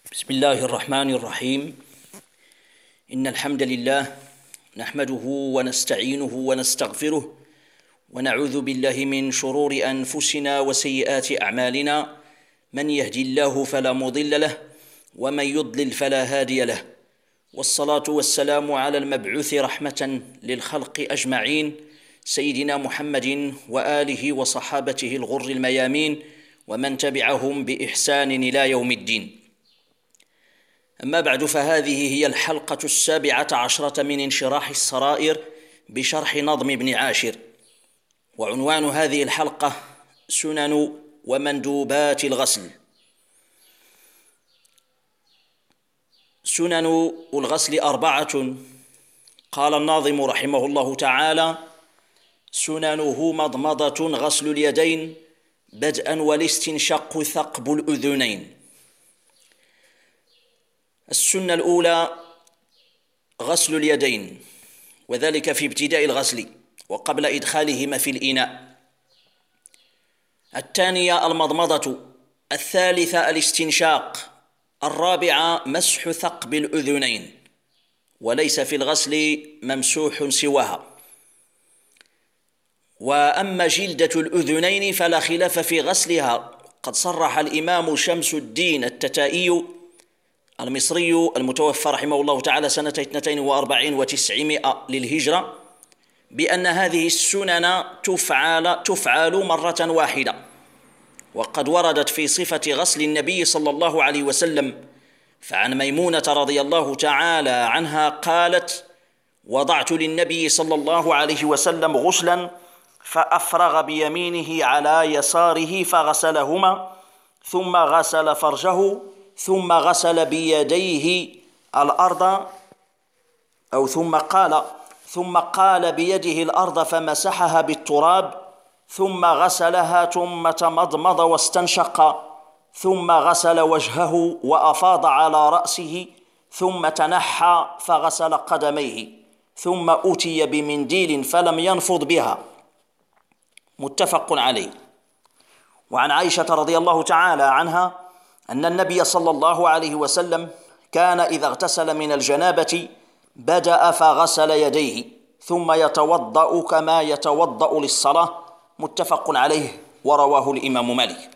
بسم الله الرحمن الرحيم. إن الحمد لله نحمده ونستعينه ونستغفره ونعوذ بالله من شرور أنفسنا وسيئات أعمالنا، من يهدي الله فلا مضل له ومن يضلل فلا هادي له، والصلاة والسلام على المبعوث رحمة للخلق أجمعين سيدنا محمد وآله وصحابته الغر الميامين ومن تبعهم بإحسان إلى يوم الدين. أما بعد، فهذه هي الحلقة 17 من انشراح السرائر بشرح نظم ابن عاشر، وعنوان هذه الحلقة سنن ومندوبات الغسل. سنن الغسل 4. قال الناظم رحمه الله تعالى: سننه مضمضة غسل اليدين بدءا والاستنشاق ثقب الأذنين. السنة الأولى غسل اليدين، وذلك في ابتداء الغسل وقبل إدخالهما في الإناء. الثانية المضمضة. الثالثة الاستنشاق. الرابعة مسح ثقب الأذنين، وليس في الغسل ممسوح سواها. وأما جلدة الأذنين فلا خلاف في غسلها، قد صرح الإمام شمس الدين التتائي المصري المتوفى رحمه الله تعالى سنة 42 و900 للهجرة بأن هذه السنن تفعل مرة واحدة، وقد وردت في صفة غسل النبي صلى الله عليه وسلم. فعن ميمونة رضي الله تعالى عنها قالت: وضعت للنبي صلى الله عليه وسلم غسلا فأفرغ بيمينه على يساره فغسلهما، ثم غسل فرجه، ثم غسل بيديه الأرض، أو ثم قال بيده الأرض فمسحها بالتراب، ثم غسلها، ثم تمضمض واستنشق، ثم غسل وجهه وأفاض على رأسه، ثم تنحى فغسل قدميه، ثم أتي بمنديل فلم ينفض بها. متفق عليه. وعن عائشة رضي الله تعالى عنها أن النبي صلى الله عليه وسلم كان إذا اغتسل من الجنابة بدأ فغسل يديه ثم يتوضأ كما يتوضأ للصلاة. متفق عليه، ورواه الإمام مالك.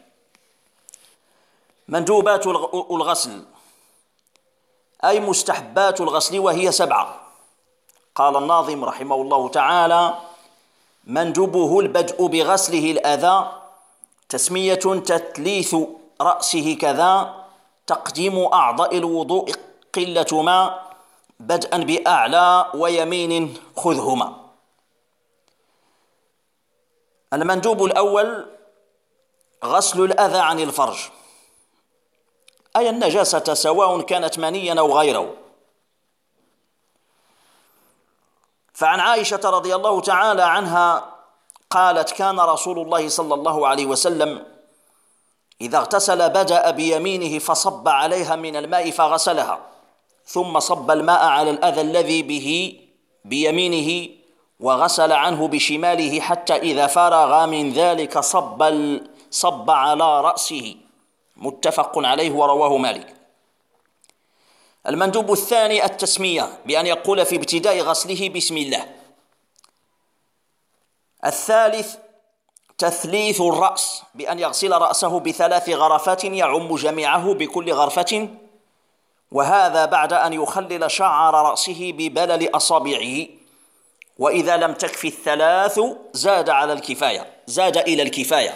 مندوبات الغسل أي مستحبات الغسل، وهي 7. قال الناظم رحمه الله تعالى: مندوبه البدء بغسله الأذى، تسمية تثليث رأسه كذا، تقديم أعضاء الوضوء قلة ما، بدءا بأعلى ويمين خذهما. المندوب الأول غسل الأذى عن الفرج، أي النجاسة سواء كانت منيا أو غيره. فعن عائشة رضي الله تعالى عنها قالت: كان رسول الله صلى الله عليه وسلم إذا اغتسل بدأ بيمينه فصب عليها من الماء فغسلها، ثم صب الماء على الأذى الذي به بيمينه وغسل عنه بشماله، حتى إذا فرغ من ذلك صب على رأسه. متفق عليه، ورواه مالك. المندوب الثاني التسمية، بأن يقول في ابتداء غسله بسم الله. الثالث تثليث الرأس، بأن يغسل رأسه ب3 غرفات يعم جميعه بكل غرفة، وهذا بعد أن يخلل شعر رأسه ببلل أصابعه، وإذا لم تكفي 3 زاد إلى الكفاية.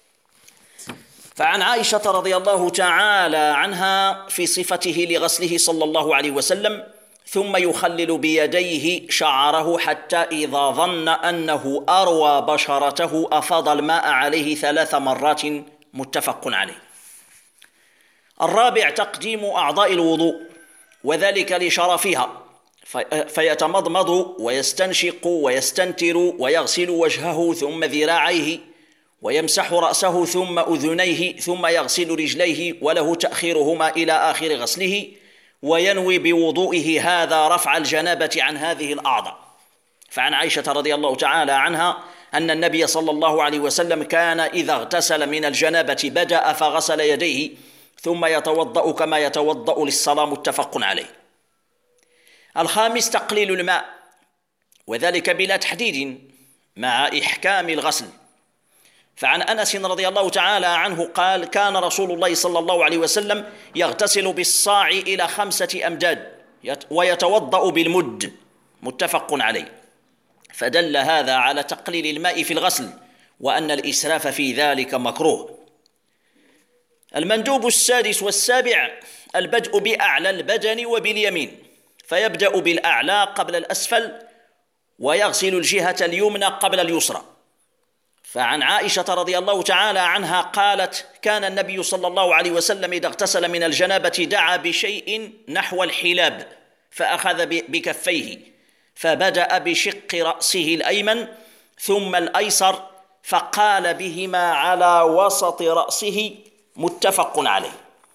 فعن عائشة رضي الله تعالى عنها في صفته لغسله صلى الله عليه وسلم: ثم يخلل بيديه شعره حتى إذا ظن أنه أروى بشرته أفاض الماء عليه 3 مرات. متفق عليه. الرابع تقديم أعضاء الوضوء، وذلك لشرفها، فيتمضمض ويستنشق ويستنتر ويغسل وجهه ثم ذراعيه، ويمسح رأسه ثم أذنيه، ثم يغسل رجليه، وله تأخيرهما إلى آخر غسله، وينوي بوضوئه هذا رفع الجنابة عن هذه الأعضاء. فعن عائشة رضي الله تعالى عنها أن النبي صلى الله عليه وسلم كان إذا اغتسل من الجنابة بدأ فغسل يديه ثم يتوضأ كما يتوضأ للصلاة، متفق عليه. الخامس تقليل الماء، وذلك بلا تحديد مع إحكام الغسل. فعن أنس رضي الله تعالى عنه قال: كان رسول الله صلى الله عليه وسلم يغتسل بالصاع إلى 5 أمداد ويتوضأ بالمد، متفق عليه. فدل هذا على تقليل الماء في الغسل، وأن الإسراف في ذلك مكروه. المندوب السادس والسابع البدء بأعلى البدن وباليمين، فيبدأ بالأعلى قبل الأسفل، ويغسل الجهة اليمنى قبل اليسرى. فعن عائشة رضي الله تعالى عنها قالت: كان النبي صلى الله عليه وسلم إذا اغتسل من الجنابة دعا بشيء نحو الحلاب، فأخذ بكفيه، فبدأ بشق رأسه الأيمن ثم الأيسر، فقال بهما على وسط رأسه، متفق عليه.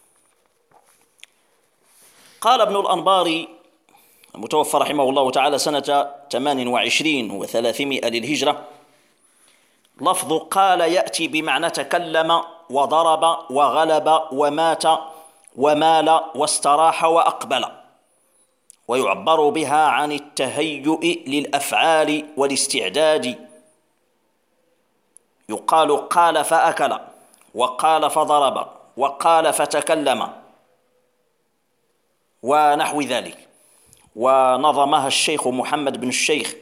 قال ابن الأنباري المتوفى رحمه الله تعالى سنة 28 و300 للهجرة: لفظ قال يأتي بمعنى تكلم وضرب وغلب ومات ومال واستراح وأقبل، ويعبر بها عن التهيؤ للأفعال والاستعداد. يقال قال فأكل، وقال فضرب، وقال فتكلم، ونحو ذلك. ونظمها الشيخ محمد بن الشيخ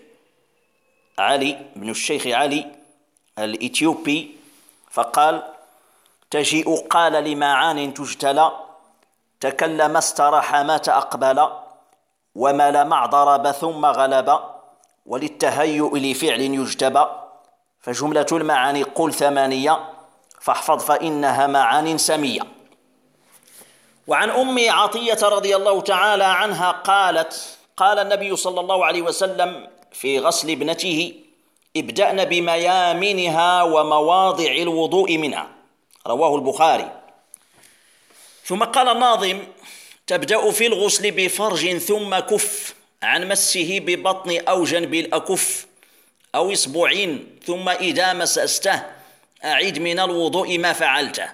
علي الإثيوبي، فقال: تجيء قال لمعان تجتلى، تكلم استراح مات أقبل، ومال مع ضرب ثم غلب، وللتهيؤ لفعل يجتبى، فجملة المعاني قل 8، فاحفظ فإنها معان سمية. وعن أم عطية رضي الله تعالى عنها قالت: قال النبي صلى الله عليه وسلم في غسل ابنته: ابدأن بميامنها ومواضع الوضوء منها، رواه البخاري. ثم قال الناظم: تبدأ في الغسل بفرج ثم كف عن مسه ببطن أو جنب الأكف أو إصبعين، ثم إذا مسسته أعد من الوضوء ما فعلته.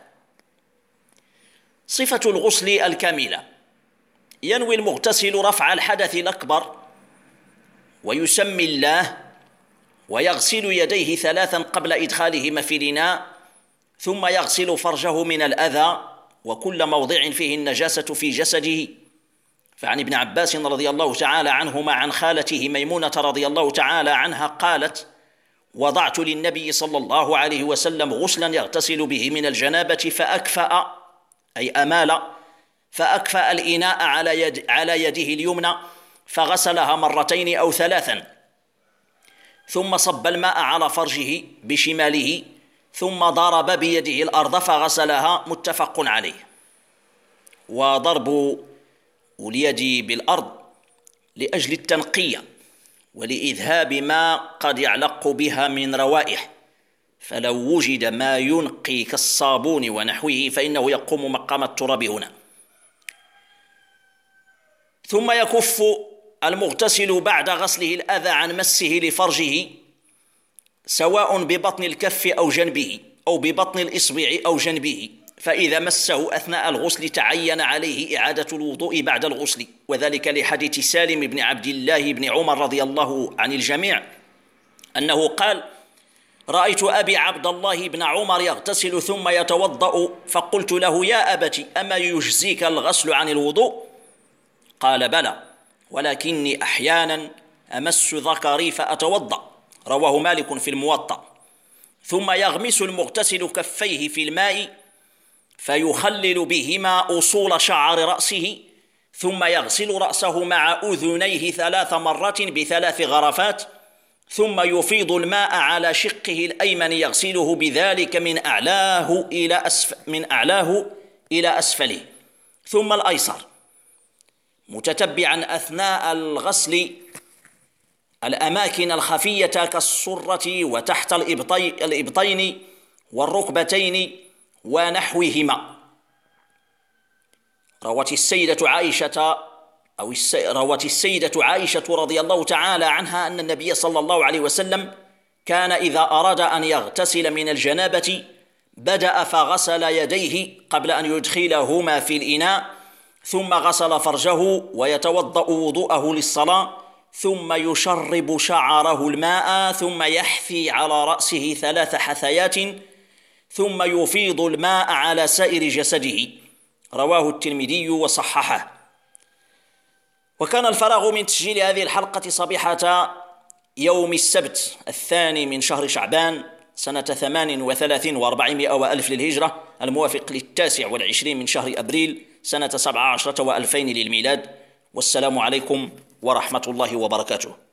صفة الغسل الكاملة: ينوي المغتسل رفع الحدث الأكبر، ويسمي الله، ويغسل يديه 3 قبل إدخالهما في الإناء، ثم يغسل فرجه من الأذى وكل موضع فيه النجاسة في جسده. فعن ابن عباس رضي الله تعالى عنهما عن خالته ميمونة رضي الله تعالى عنها قالت: وضعت للنبي صلى الله عليه وسلم غسلا يغتسل به من الجنابة، فأكفأ أي أمال، فأكفأ الإناء على يده اليمنى، فغسلها 2 أو 3، ثم صب الماء على فرجه بشماله، ثم ضرب بيده الأرض فغسلها، متفق عليه. وضرب اليد بالأرض لأجل التنقية ولإذهاب ما قد يعلق بها من روائح، فلو وجد ما ينقي كالصابون ونحوه فإنه يقوم مقام التراب هنا. ثم يكف المغتسل بعد غسله الأذى عن مسه لفرجه، سواء ببطن الكف أو جنبه، أو ببطن الإصبع أو جنبه، فإذا مسه أثناء الغسل تعين عليه إعادة الوضوء بعد الغسل، وذلك لحديث سالم بن عبد الله بن عمر رضي الله عن الجميع أنه قال: رأيت أبي عبد الله بن عمر يغتسل ثم يتوضأ، فقلت له: يا أبت، أما يجزيك الغسل عن الوضوء؟ قال: بلى، ولكني أحيانا أمس ذكري فأتوضأ، رواه مالك في الموطأ. ثم يغمس المغتسل كفيه في الماء، فيخلل بهما أصول شعر رأسه، ثم يغسل رأسه مع أذنيه 3 مرات ب3 غرفات، ثم يفيض الماء على شقه الأيمن يغسله بذلك من أعلاه إلى أسفله، ثم الأيسر، متتبعا أثناء الغسل الأماكن الخفية كالسرة وتحت الإبطين والركبتين ونحوهما. روت السيدة عائشة رضي الله تعالى عنها أن النبي صلى الله عليه وسلم كان إذا أراد أن يغتسل من الجنابة بدأ فغسل يديه قبل أن يدخلهما في الإناء، ثم غسل فرجه ويتوضأ وضوءه للصلاة، ثم يشرب شعره الماء، ثم يحثي على رأسه 3 حثيات، ثم يفيض الماء على سائر جسده. رواه الترمذي وصححه. وكان الفراغ من تسجيل هذه الحلقة صبيحة يوم السبت 2 من شهر شعبان سنة 38 و400 وألف للهجرة، الموافق 29 من شهر أبريل سنة 17 و2000 للميلاد. والسلام عليكم ورحمة الله وبركاته.